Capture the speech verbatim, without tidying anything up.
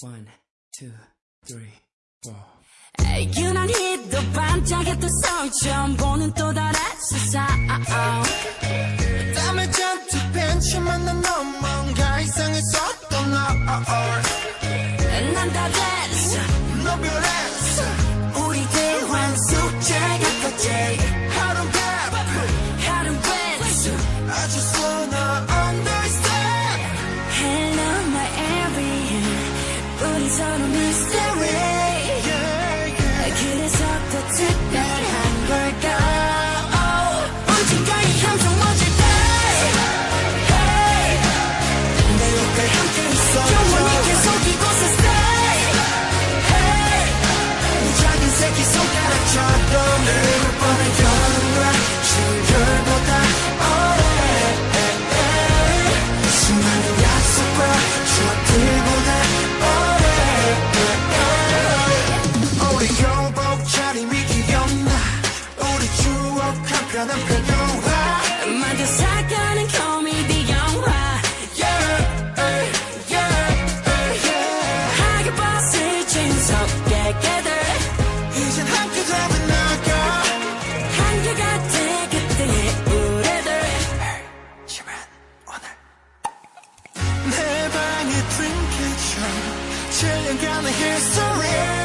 One, two, three, four. 유난히도 반짝였던 서울 처음 보는 또 다른 세상. 땀에 잔뜩 벤치만 난 넌 뭔가 이상했었던 너. 난 다 됐어, 너 변했어. 우리 대화는 숙제 같았지. 하루는 rap, 하루는 밴드. I just wanna understand. Hello my area, 우리 서로 mystery. 그래서 더 특별한 걸까? 언젠가의 함성 멎을 때 내 옆에 함께 있어. 영원히 계속 이곳에 stay. 네 작은 새끼 손가락처럼 늘 뻔한 영원과 신결보다 오래. 수많은 약속과 추억들보다 오래. 우리 교복 차림이 기억나. 우리 추억 한편한 변화. 만져 살가는 코미디 영화. Yeah, yeah, yeah, yeah. 하게 벗을 진섭게 깨들. 이젠 함께 잡은 나가. 한계가 돼 그때의 우리들. 하지만 오늘 내 방의 드림캐쳐 칠 년간의 history.